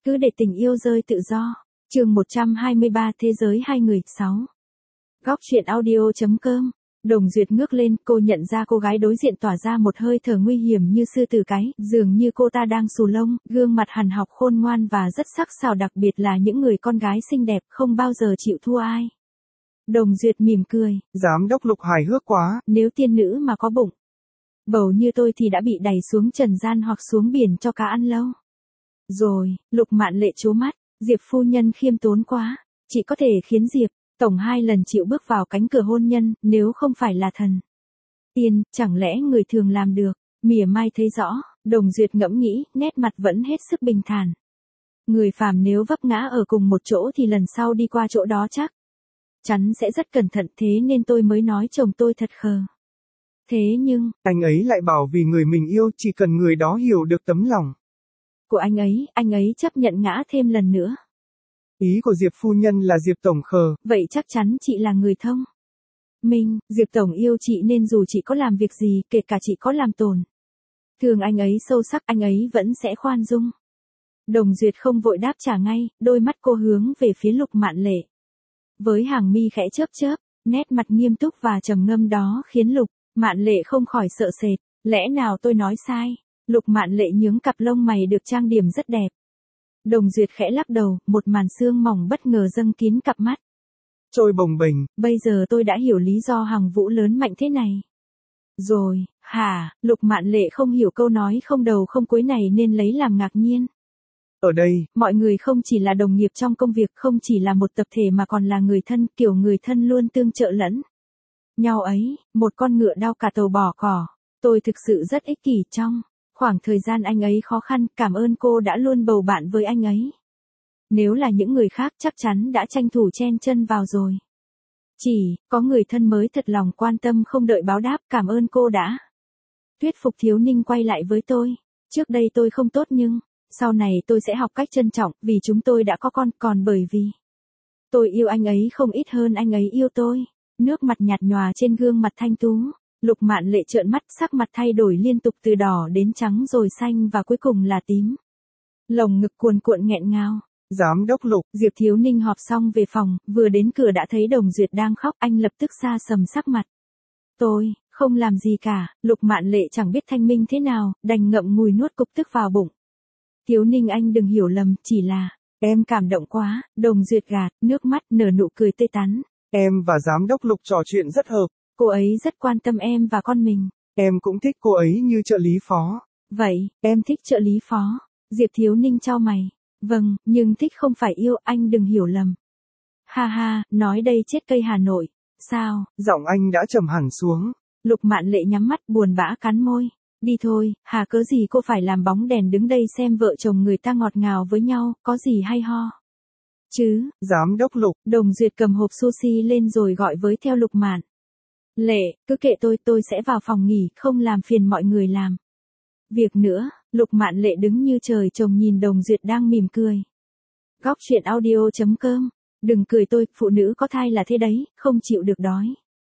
Cứ để tình yêu rơi tự do. Chương 123 Thế giới hai người. 6. Góc truyện audio.com. Đồng Duyệt ngước lên, cô nhận ra cô gái đối diện tỏa ra một hơi thở nguy hiểm như sư tử cái, dường như cô ta đang xù lông, gương mặt hằn học khôn ngoan và rất sắc sảo, đặc biệt là những người con gái xinh đẹp không bao giờ chịu thua ai. Đồng Duyệt mỉm cười. Giám đốc Lục hài hước quá. Nếu tiên nữ mà có bụng bầu như tôi thì đã bị đẩy xuống trần gian hoặc xuống biển cho cá ăn lâu. Rồi, Lục Mạn Lệ trố mắt, Diệp phu nhân khiêm tốn quá, chỉ có thể khiến Diệp tổng 2 lần chịu bước vào cánh cửa hôn nhân, nếu không phải là thần tiên, chẳng lẽ người thường làm được? Mỉa mai thấy rõ, Đồng Duyệt ngẫm nghĩ, nét mặt vẫn hết sức bình thản. Người phàm nếu vấp ngã ở cùng một chỗ thì lần sau đi qua chỗ đó chắc chắn sẽ rất cẩn thận, thế nên tôi mới nói chồng tôi thật khờ. Thế nhưng, Anh ấy lại bảo vì người mình yêu chỉ cần người đó hiểu được tấm lòng của anh ấy chấp nhận ngã thêm lần nữa. Ý của Diệp phu nhân là Diệp tổng khờ. Vậy chắc chắn chị là người thông minh, Diệp tổng yêu chị nên dù chị có làm việc gì, kể cả chị có làm tổn thương anh ấy sâu sắc, anh ấy vẫn sẽ khoan dung. Đồng Duyệt không vội đáp trả ngay, đôi mắt cô hướng về phía Lục Mạn Lệ. Với hàng mi khẽ chớp chớp, nét mặt nghiêm túc và trầm ngâm đó khiến Lục Mạn Lệ không khỏi sợ sệt. Lẽ nào tôi nói sai? Lục Mạn Lệ nhướng cặp lông mày được trang điểm rất đẹp. Đồng Duyệt khẽ lắc đầu, một màn sương mỏng bất ngờ dâng kín cặp mắt. Trôi bồng bềnh. Bây giờ tôi đã hiểu lý do Hằng Vũ lớn mạnh thế này. Rồi, hả? Lục Mạn Lệ không hiểu câu nói không đầu không cuối này nên lấy làm ngạc nhiên. Ở đây, mọi người không chỉ là đồng nghiệp trong công việc, không chỉ là một tập thể mà còn là người thân, kiểu người thân luôn tương trợ lẫn nhau ấy, một con ngựa đau cả tàu bỏ cỏ. Tôi thực sự rất ích kỷ trong khoảng thời gian anh ấy khó khăn, cảm ơn cô đã luôn bầu bạn với anh ấy. Nếu là những người khác chắc chắn đã tranh thủ chen chân vào rồi. Chỉ có người thân mới thật lòng quan tâm không đợi báo đáp, cảm ơn cô đã thuyết phục Thiếu Ninh quay lại với tôi. Trước đây tôi không tốt nhưng sau này tôi sẽ học cách trân trọng, vì chúng tôi đã có con, còn bởi vì tôi yêu anh ấy không ít hơn anh ấy yêu tôi. Nước mặt nhạt nhòa trên gương mặt thanh tú. Lục Mạn Lệ trợn mắt, sắc mặt thay đổi liên tục từ đỏ đến trắng rồi xanh và cuối cùng là tím. Lồng ngực cuồn cuộn nghẹn ngào. Giám đốc Lục. Diệp Thiếu Ninh họp xong về phòng, vừa đến cửa đã thấy Đồng Duyệt đang khóc, anh lập tức xa sầm sắc mặt. Tôi không làm gì cả. Lục Mạn Lệ chẳng biết thanh minh thế nào, đành ngậm ngùi nuốt cục tức vào bụng. Thiếu Ninh anh đừng hiểu lầm, chỉ là em cảm động quá. Đồng Duyệt gạt nước mắt, nở nụ cười tươi tắn. Em và giám đốc Lục trò chuyện rất hợp. Cô ấy rất quan tâm em và con mình. Em cũng thích cô ấy như trợ lý phó. Vậy, em thích trợ lý phó? Diệp Thiếu Ninh chau mày. Vâng, nhưng thích không phải yêu, anh đừng hiểu lầm. Ha ha, nói đây chết cây Hà Nội. Sao? Giọng anh đã trầm hẳn xuống. Lục Mạn Lệ nhắm mắt buồn bã cắn môi. Đi thôi, hà cớ gì cô phải làm bóng đèn đứng đây xem vợ chồng người ta ngọt ngào với nhau, có gì hay ho chứ? Giám đốc Lục. Đồng Duyệt cầm hộp sushi lên rồi gọi với theo Lục Mạn Lệ, cứ kệ tôi sẽ vào phòng nghỉ, không làm phiền mọi người làm việc nữa. Lục Mạn Lệ đứng như trời trồng nhìn Đồng Duyệt đang mỉm cười. Góc truyện audio.com. Đừng cười tôi, phụ nữ có thai là thế đấy, không chịu được đói.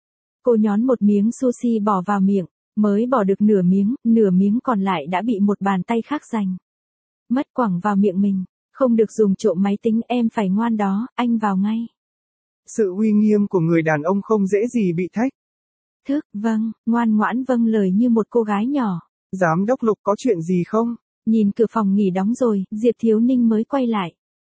Cô nhón một miếng sushi bỏ vào miệng, mới bỏ được nửa miếng còn lại đã bị một bàn tay khác giành mất quẳng vào miệng mình. Không được dùng trộm máy tính, em phải ngoan đó, anh vào ngay. Sự uy nghiêm của người đàn ông không dễ gì bị thách thức. Vâng, ngoan ngoãn vâng lời như một cô gái nhỏ. Giám đốc Lục có chuyện gì không? Nhìn cửa phòng nghỉ đóng rồi, Diệp Thiếu Ninh mới quay lại.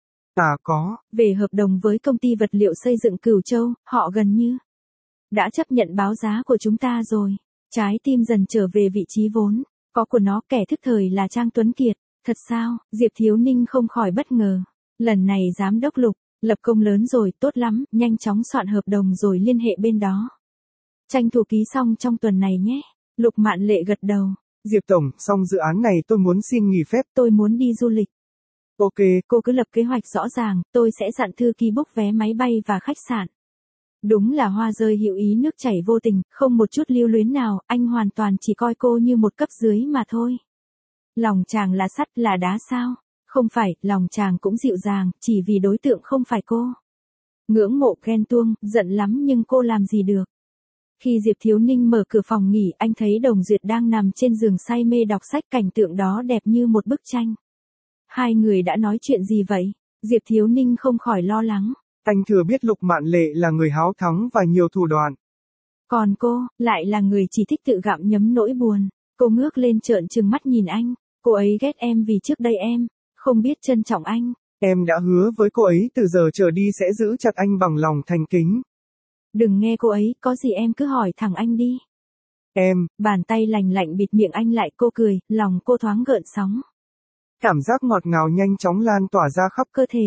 Có. Về hợp đồng với công ty vật liệu xây dựng Cửu Châu, họ gần như đã chấp nhận báo giá của chúng ta rồi. Trái tim dần trở về vị trí vốn có của nó, kẻ thức thời là Trang Tuấn Kiệt. Thật sao? Diệp Thiếu Ninh không khỏi bất ngờ. Lần này giám đốc Lục lập công lớn rồi, tốt lắm, nhanh chóng soạn hợp đồng rồi liên hệ bên đó. Tranh thủ ký xong trong tuần này nhé. Lục Mạn Lệ gật đầu. Diệp tổng, xong dự án này tôi muốn xin nghỉ phép. Tôi muốn đi du lịch. Ok. Cô cứ lập kế hoạch rõ ràng, tôi sẽ dặn thư ký book vé máy bay và khách sạn. Đúng là hoa rơi hữu ý nước chảy vô tình, không một chút lưu luyến nào, anh hoàn toàn chỉ coi cô như một cấp dưới mà thôi. Lòng chàng là sắt là đá sao? Không phải, lòng chàng cũng dịu dàng, chỉ vì đối tượng không phải cô. Ngưỡng mộ ghen tuông, giận lắm nhưng cô làm gì được. Khi Diệp Thiếu Ninh mở cửa phòng nghỉ, anh thấy Đồng Duyệt đang nằm trên giường say mê đọc sách, cảnh tượng đó đẹp như một bức tranh. Hai người đã nói chuyện gì vậy? Diệp Thiếu Ninh không khỏi lo lắng. Anh thừa biết Lục Mạn Lệ là người háo thắng và nhiều thủ đoạn. Còn cô, lại là người chỉ thích tự gặm nhấm nỗi buồn. Cô ngước lên trợn trừng mắt nhìn anh. Cô ấy ghét em vì trước đây em không biết trân trọng anh. Em đã hứa với cô ấy từ giờ trở đi sẽ giữ chặt anh bằng lòng thành kính. Đừng nghe cô ấy, có gì em cứ hỏi thẳng anh đi. Bàn tay lành lạnh bịt miệng anh lại, cô cười, lòng cô thoáng gợn sóng. Cảm giác ngọt ngào nhanh chóng lan tỏa ra khắp cơ thể.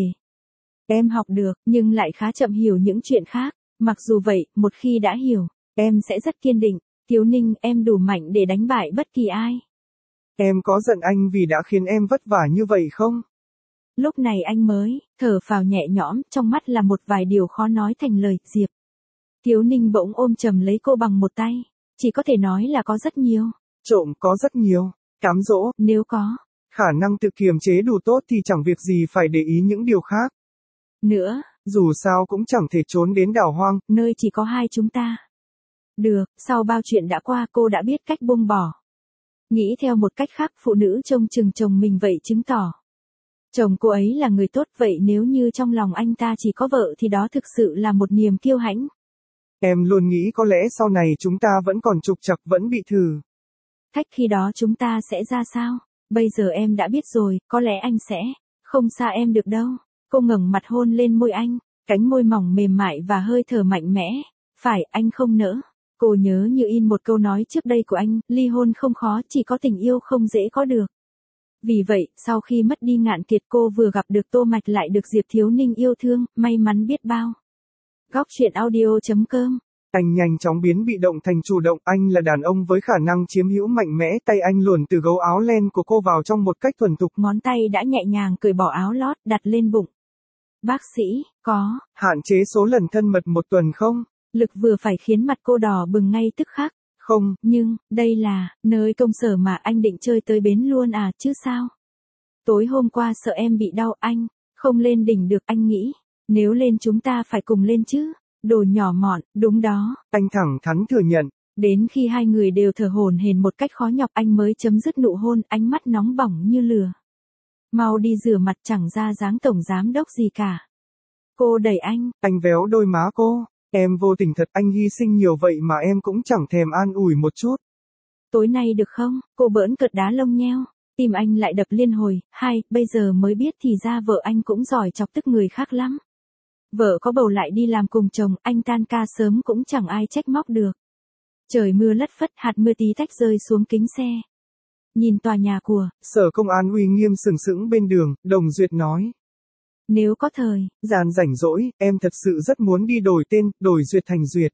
Em học được, nhưng lại khá chậm hiểu những chuyện khác. Mặc dù vậy, một khi đã hiểu, em sẽ rất kiên định. Thiếu Ninh, em đủ mạnh để đánh bại bất kỳ ai. Em có giận anh vì đã khiến em vất vả như vậy không? Lúc này anh mới thở phào nhẹ nhõm, trong mắt là một vài điều khó nói thành lời. Diệp Thiếu Ninh bỗng ôm chầm lấy cô bằng một tay. Chỉ có thể nói là có rất nhiều. Trộm có rất nhiều. Cám dỗ, nếu có khả năng tự kiềm chế đủ tốt thì chẳng việc gì phải để ý những điều khác. Nữa, dù sao cũng chẳng thể trốn đến đảo hoang, nơi chỉ có hai chúng ta. Được, sau bao chuyện đã qua cô đã biết cách buông bỏ. Nghĩ theo một cách khác, phụ nữ trông chừng chồng mình vậy chứng tỏ chồng cô ấy là người tốt. Vậy nếu như trong lòng anh ta chỉ có vợ thì đó thực sự là một niềm kiêu hãnh. Em luôn nghĩ có lẽ sau này chúng ta vẫn còn trục trặc, vẫn bị thử thách, khi đó chúng ta sẽ ra sao? Bây giờ em đã biết rồi, có lẽ anh sẽ không xa em được đâu. Cô ngẩng mặt hôn lên môi anh, cánh môi mỏng mềm mại và hơi thở mạnh mẽ. Phải, anh không nỡ. Cô nhớ như in một câu nói trước đây của anh, ly hôn không khó, chỉ có tình yêu không dễ có được. Vì vậy, sau khi mất đi Ngạn Kiệt, cô vừa gặp được Tô Mạch, lại được Diệp Thiếu Ninh yêu thương, may mắn biết bao. Góc truyện audio.com. Anh nhanh chóng biến bị động thành chủ động, anh là đàn ông với khả năng chiếm hữu mạnh mẽ, tay anh luồn từ gấu áo len của cô vào trong một cách thuần thục. Ngón tay đã nhẹ nhàng cởi bỏ áo lót, đặt lên bụng. Bác sĩ, có hạn chế số lần thân mật một tuần không? Lực vừa phải khiến mặt cô đỏ bừng ngay tức khắc. Không, nhưng, đây là nơi công sở mà anh định chơi tới bến luôn à, chứ sao? Tối hôm qua sợ em bị đau, anh không lên đỉnh được, anh nghĩ nếu lên chúng ta phải cùng lên chứ. Đồ nhỏ mọn, đúng đó. Anh thẳng thắn thừa nhận. Đến khi hai người đều thở hổn hển một cách khó nhọc, anh mới chấm dứt nụ hôn, ánh mắt nóng bỏng như lửa. Mau đi rửa mặt, chẳng ra dáng tổng giám đốc gì cả. Cô đẩy anh véo đôi má cô. Em vô tình thật, anh hy sinh nhiều vậy mà em cũng chẳng thèm an ủi một chút. Tối nay được không? Cô bỡn cợt đá lông nheo. Tim anh lại đập liên hồi. Bây giờ mới biết thì ra vợ anh cũng giỏi chọc tức người khác lắm. Vợ có bầu lại đi làm cùng chồng, anh tan ca sớm cũng chẳng ai trách móc được. Trời mưa lất phất, hạt mưa tí tách rơi xuống kính xe. Nhìn tòa nhà của Sở Công an uy nghiêm sừng sững bên đường, Đồng Duyệt nói. Nếu có thời gian rảnh rỗi, em thật sự rất muốn đi đổi tên, đổi Duyệt thành Duyệt.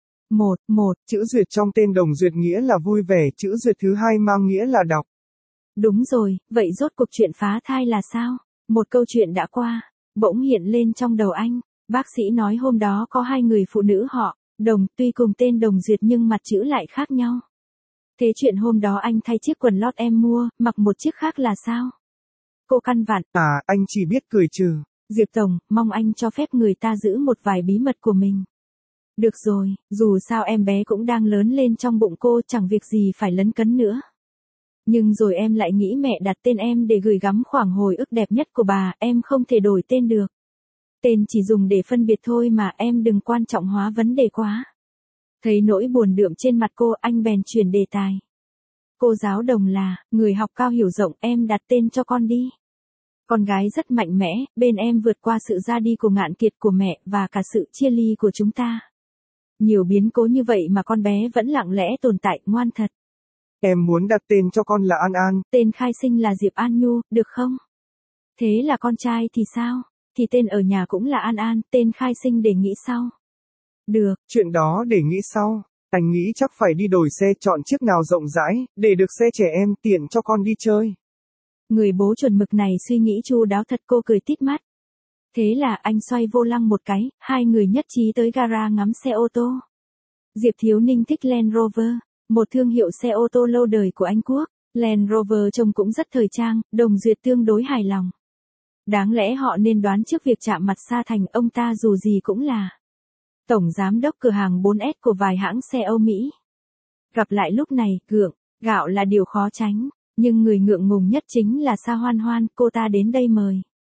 Chữ Duyệt trong tên Đồng Duyệt nghĩa là vui vẻ, chữ Duyệt thứ hai mang nghĩa là đọc. Đúng rồi, vậy rốt cuộc chuyện phá thai là sao? Một câu chuyện đã qua, bỗng hiện lên trong đầu anh. Bác sĩ nói hôm đó có hai người phụ nữ họ Đồng, tuy cùng tên Đồng Duyệt nhưng mặt chữ lại khác nhau. Thế chuyện hôm đó anh thay chiếc quần lót em mua, mặc một chiếc khác là sao? Cô căn vặn. Anh chỉ biết cười trừ. Diệp Tổng, mong anh cho phép người ta giữ một vài bí mật của mình. Được rồi, dù sao em bé cũng đang lớn lên trong bụng cô, chẳng việc gì phải lấn cấn nữa. Nhưng rồi em lại nghĩ mẹ đặt tên em để gửi gắm khoảng hồi ức đẹp nhất của bà, em không thể đổi tên được. Tên chỉ dùng để phân biệt thôi mà, em đừng quan trọng hóa vấn đề quá. Thấy nỗi buồn đượm trên mặt cô, anh bèn chuyển đề tài. Cô giáo Đồng là người học cao hiểu rộng, em đặt tên cho con đi. Con gái rất mạnh mẽ, bên em vượt qua sự ra đi của Ngạn Kiệt, của mẹ, và cả sự chia ly của chúng ta. Nhiều biến cố như vậy mà con bé vẫn lặng lẽ tồn tại, ngoan thật. Em muốn đặt tên cho con là An An. Tên khai sinh là Diệp An Nhu, được không? Thế là con trai thì sao? Thì tên ở nhà cũng là An An, tên khai sinh để nghĩ sau. Được. Chuyện đó để nghĩ sau. Anh nghĩ chắc phải đi đổi xe, chọn chiếc nào rộng rãi, để được xe trẻ em, tiện cho con đi chơi. Người bố chuẩn mực này suy nghĩ chu đáo thật, cô cười tít mắt. Thế là anh xoay vô lăng một cái, hai người nhất trí tới gara ngắm xe ô tô. Diệp Thiếu Ninh thích Land Rover, một thương hiệu xe ô tô lâu đời của Anh Quốc. Land Rover trông cũng rất thời trang, Đồng Duyệt tương đối hài lòng. Đáng lẽ họ nên đoán trước việc chạm mặt Sa Thành, ông ta dù gì cũng là tổng giám đốc cửa hàng 4S của vài hãng xe Âu Mỹ. Gặp lại lúc này, gượng gạo là điều khó tránh. Nhưng người ngượng ngùng nhất chính là Sa Hoan Hoan, cô ta đến đây mời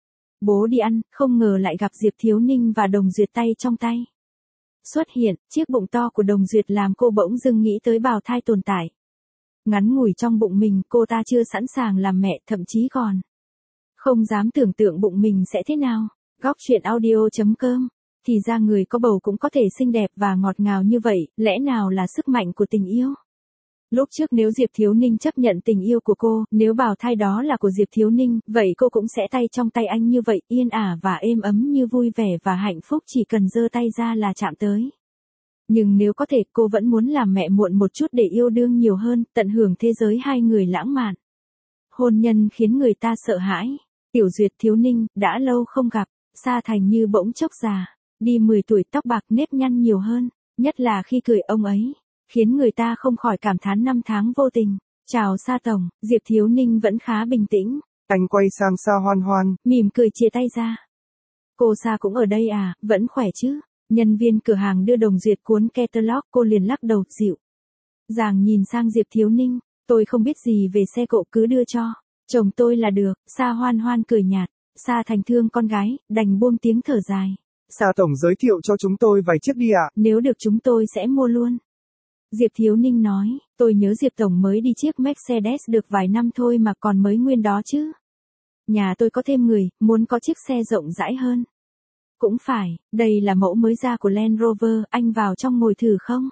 bố đi ăn, không ngờ lại gặp Diệp Thiếu Ninh và Đồng Duyệt tay trong tay. Xuất hiện, chiếc bụng to của Đồng Duyệt làm cô bỗng dưng nghĩ tới bào thai tồn tại. Ngắn ngủi trong bụng mình, cô ta chưa sẵn sàng làm mẹ, thậm chí còn không dám tưởng tượng bụng mình sẽ thế nào. Góc truyện audio.com. Thì ra người có bầu cũng có thể xinh đẹp và ngọt ngào như vậy, lẽ nào là sức mạnh của tình yêu? Lúc trước nếu Diệp Thiếu Ninh chấp nhận tình yêu của cô, nếu bào thai đó là của Diệp Thiếu Ninh, vậy cô cũng sẽ tay trong tay anh như vậy, yên ả và êm ấm như vui vẻ và hạnh phúc chỉ cần giơ tay ra là chạm tới. Nhưng nếu có thể, cô vẫn muốn làm mẹ muộn một chút để yêu đương nhiều hơn, tận hưởng thế giới hai người lãng mạn. Hôn nhân khiến người ta sợ hãi. Tiểu Duyệt Thiếu Ninh, đã lâu không gặp, Sa Thành như bỗng chốc già, đi 10 tuổi, tóc bạc, nếp nhăn nhiều hơn, nhất là khi cười ông ấy, khiến người ta không khỏi cảm thán năm tháng vô tình. Chào Sa Tổng, Diệp Thiếu Ninh vẫn khá bình tĩnh. Anh quay sang Sa Hoan Hoan, mỉm cười chia tay ra. Cô Sa cũng ở đây à, vẫn khỏe chứ? Nhân viên cửa hàng đưa Đồng Duyệt cuốn catalog, cô liền lắc đầu dịu dàng nhìn sang Diệp Thiếu Ninh, tôi không biết gì về xe cộ, cứ đưa cho chồng tôi là được. Sa Hoan Hoan cười nhạt, Sa Thành thương con gái, đành buông tiếng thở dài. Sa Tổng giới thiệu cho chúng tôi vài chiếc đi ạ. Nếu được chúng tôi sẽ mua luôn. Diệp Thiếu Ninh nói, tôi nhớ Diệp Tổng mới đi chiếc Mercedes được vài năm thôi mà còn mới nguyên đó chứ. Nhà tôi có thêm người, muốn có chiếc xe rộng rãi hơn. Cũng phải, đây là mẫu mới ra của Land Rover, anh vào trong ngồi thử không?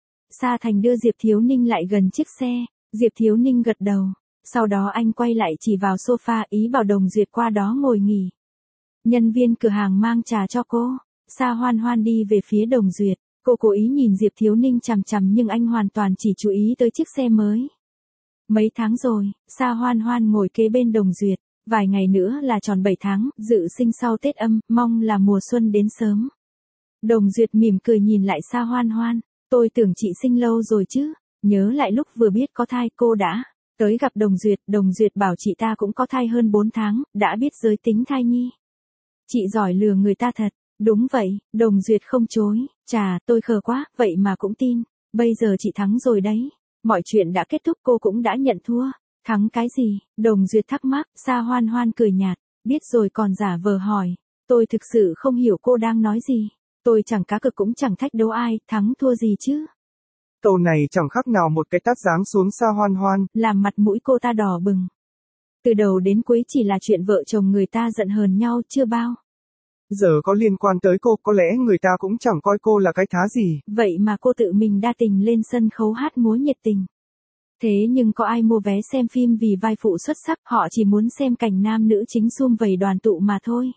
Sa Thành đưa Diệp Thiếu Ninh lại gần chiếc xe, Diệp Thiếu Ninh gật đầu. Sau đó anh quay lại chỉ vào sofa, ý bảo Đồng Duyệt qua đó ngồi nghỉ. Nhân viên cửa hàng mang trà cho cô. Sa Hoan Hoan đi về phía Đồng Duyệt. Cô cố ý nhìn Diệp Thiếu Ninh chằm chằm nhưng anh hoàn toàn chỉ chú ý tới chiếc xe mới. Mấy tháng rồi, Sa Hoan Hoan ngồi kế bên Đồng Duyệt. Vài ngày nữa là tròn 7 tháng, dự sinh sau Tết Âm, mong là mùa xuân đến sớm. Đồng Duyệt mỉm cười nhìn lại Sa Hoan Hoan. Tôi tưởng chị sinh lâu rồi chứ. Nhớ lại lúc vừa biết có thai cô đã tới gặp Đồng Duyệt bảo chị ta cũng có thai hơn 4 tháng, đã biết giới tính thai nhi. Chị giỏi lừa người ta thật. Đúng vậy, Đồng Duyệt không chối. Chà, tôi khờ quá, vậy mà cũng tin. Bây giờ chị thắng rồi đấy. Mọi chuyện đã kết thúc, cô cũng đã nhận thua. Thắng cái gì? Đồng Duyệt thắc mắc. Sa Hoan Hoan cười nhạt. Biết rồi còn giả vờ hỏi. Tôi thực sự không hiểu cô đang nói gì. Tôi chẳng cá cược cũng chẳng thách đố ai, thắng thua gì chứ. Câu này chẳng khác nào một cái tát giáng xuống Sa Hoan Hoan, làm mặt mũi cô ta đỏ bừng. Từ đầu đến cuối chỉ là chuyện vợ chồng người ta giận hờn nhau chưa bao giờ có liên quan tới cô, có lẽ người ta cũng chẳng coi cô là cái thá gì. Vậy mà cô tự mình đa tình lên sân khấu hát múa nhiệt tình. Thế nhưng có ai mua vé xem phim vì vai phụ xuất sắc, họ chỉ muốn xem cảnh nam nữ chính sum vầy đoàn tụ mà thôi.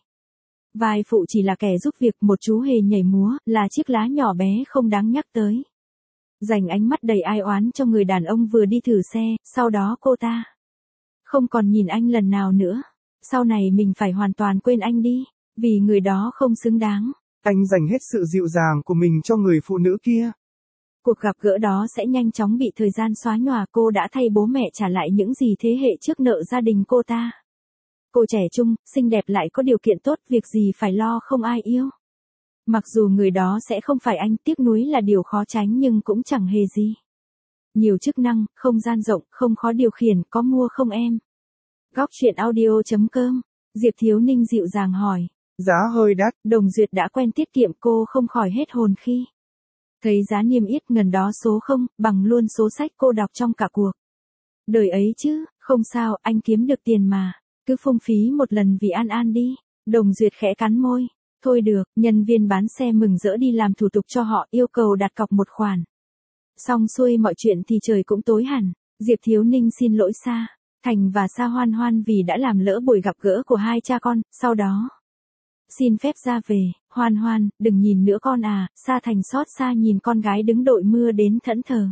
Vai phụ chỉ là kẻ giúp việc, một chú hề nhảy múa, là chiếc lá nhỏ bé không đáng nhắc tới. Dành ánh mắt đầy ai oán cho người đàn ông vừa đi thử xe, sau đó cô ta không còn nhìn anh lần nào nữa. Sau này mình phải hoàn toàn quên anh đi, vì người đó không xứng đáng. Anh dành hết sự dịu dàng của mình cho người phụ nữ kia. Cuộc gặp gỡ đó sẽ nhanh chóng bị thời gian xóa nhòa, cô đã thay bố mẹ trả lại những gì thế hệ trước nợ gia đình cô ta. Cô trẻ trung, xinh đẹp lại có điều kiện tốt, việc gì phải lo không ai yêu. Mặc dù người đó sẽ không phải anh, tiếc nuối là điều khó tránh nhưng cũng chẳng hề gì. Nhiều chức năng, không gian rộng, không khó điều khiển, có mua không em? Góc truyện audio.com. Diệp Thiếu Ninh dịu dàng hỏi. Giá hơi đắt. Đồng Duyệt đã quen tiết kiệm, cô không khỏi hết hồn khi thấy giá niêm yết gần đó số 0, bằng luôn số sách cô đọc trong cả cuộc đời ấy chứ. Không sao, anh kiếm được tiền mà. Cứ phung phí một lần vì An An đi. Đồng Duyệt khẽ cắn môi. Thôi được, nhân viên bán xe mừng rỡ đi làm thủ tục cho họ, yêu cầu đặt cọc một khoản. Xong xuôi mọi chuyện thì trời cũng tối hẳn. Diệp Thiếu Ninh xin lỗi Sa Thành và Sa Hoan Hoan vì đã làm lỡ buổi gặp gỡ của hai cha con, sau đó xin phép ra về. Hoan Hoan, đừng nhìn nữa con à. Sa Thành xót xa nhìn con gái đứng đội mưa đến thẫn thờ.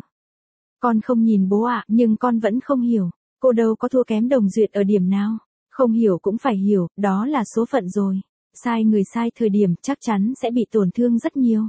Con không nhìn bố ạ, nhưng con vẫn không hiểu. Cô đâu có thua kém Đồng Duyệt ở điểm nào. Không hiểu cũng phải hiểu, đó là số phận rồi. Sai người sai thời điểm chắc chắn sẽ bị tổn thương rất nhiều.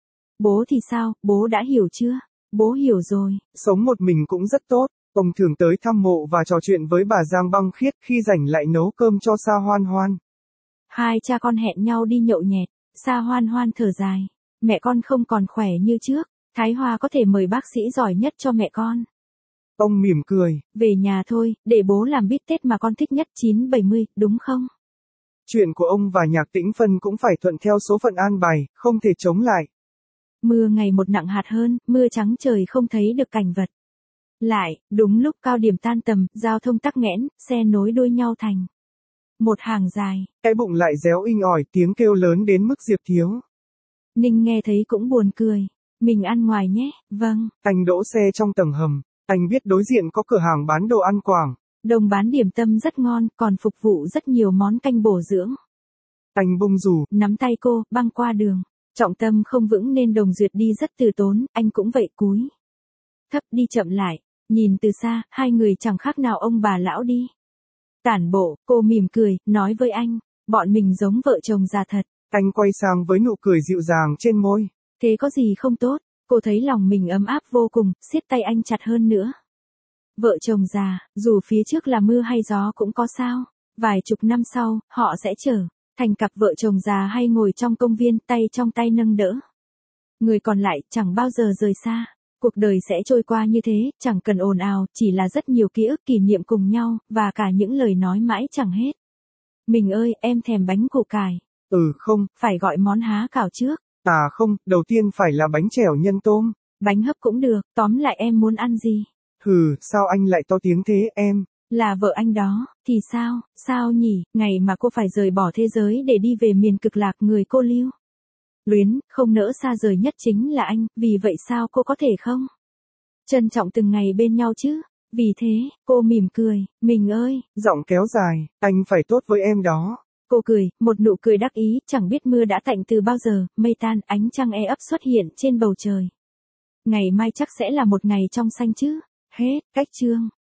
Bố thì sao, bố đã hiểu chưa? Bố hiểu rồi. Sống một mình cũng rất tốt. Ông thường tới thăm mộ và trò chuyện với bà Giang Băng Khiết, khi rảnh lại nấu cơm cho Sa Hoan Hoan. Hai cha con hẹn nhau đi nhậu nhẹt. Sa Hoan Hoan thở dài. Mẹ con không còn khỏe như trước. Thái Hoa có thể mời bác sĩ giỏi nhất cho mẹ con. Ông mỉm cười. Về nhà thôi, để bố làm bít tết mà con thích nhất 970, đúng không? Chuyện của ông và Nhạc Tĩnh Phân cũng phải thuận theo số phận an bài, không thể chống lại. Mưa ngày một nặng hạt hơn, mưa trắng trời không thấy được cảnh vật. Lại, đúng lúc cao điểm tan tầm, giao thông tắc nghẽn, xe nối đuôi nhau thành một hàng dài. Cái bụng lại réo inh ỏi, tiếng kêu lớn đến mức Diệp thiếu. Ninh nghe thấy cũng buồn cười. Mình ăn ngoài nhé, vâng. Anh đỗ xe trong tầng hầm, anh biết đối diện có cửa hàng bán đồ ăn Quảng. Đồng bán điểm tâm rất ngon, còn phục vụ rất nhiều món canh bổ dưỡng. Anh bung dù, nắm tay cô, băng qua đường. Trọng tâm không vững nên Đồng Duyệt đi rất từ tốn, anh cũng vậy cúi thấp đi chậm lại. Nhìn từ xa, hai người chẳng khác nào ông bà lão đi tản bộ. Cô mỉm cười, nói với anh, bọn mình giống vợ chồng già thật. Anh quay sang với nụ cười dịu dàng trên môi. Thế có gì không tốt? Cô thấy lòng mình ấm áp vô cùng, siết tay anh chặt hơn nữa. Vợ chồng già, dù phía trước là mưa hay gió cũng có sao. Vài chục năm sau, họ sẽ trở thành cặp vợ chồng già hay ngồi trong công viên, tay trong tay nâng đỡ. Người còn lại chẳng bao giờ rời xa. Cuộc đời sẽ trôi qua như thế, chẳng cần ồn ào, chỉ là rất nhiều ký ức kỷ niệm cùng nhau, và cả những lời nói mãi chẳng hết. Mình ơi, em thèm bánh củ cải. Không. Phải gọi món há cảo trước. Không, đầu tiên phải là bánh chèo nhân tôm. Bánh hấp cũng được, tóm lại em muốn ăn gì? Sao anh lại to tiếng thế em? Là vợ anh đó, thì sao, sao nhỉ, ngày mà cô phải rời bỏ thế giới để đi về miền cực lạc người cô lưu luyến, không nỡ xa rời nhất chính là anh, vì vậy sao cô có thể không trân trọng từng ngày bên nhau chứ? Vì thế, cô mỉm cười, mình ơi. Giọng kéo dài, anh phải tốt với em đó. Cô cười, một nụ cười đắc ý, chẳng biết mưa đã tạnh từ bao giờ, mây tan, ánh trăng e ấp xuất hiện trên bầu trời. Ngày mai chắc sẽ là một ngày trong xanh chứ. Hết, cách chương.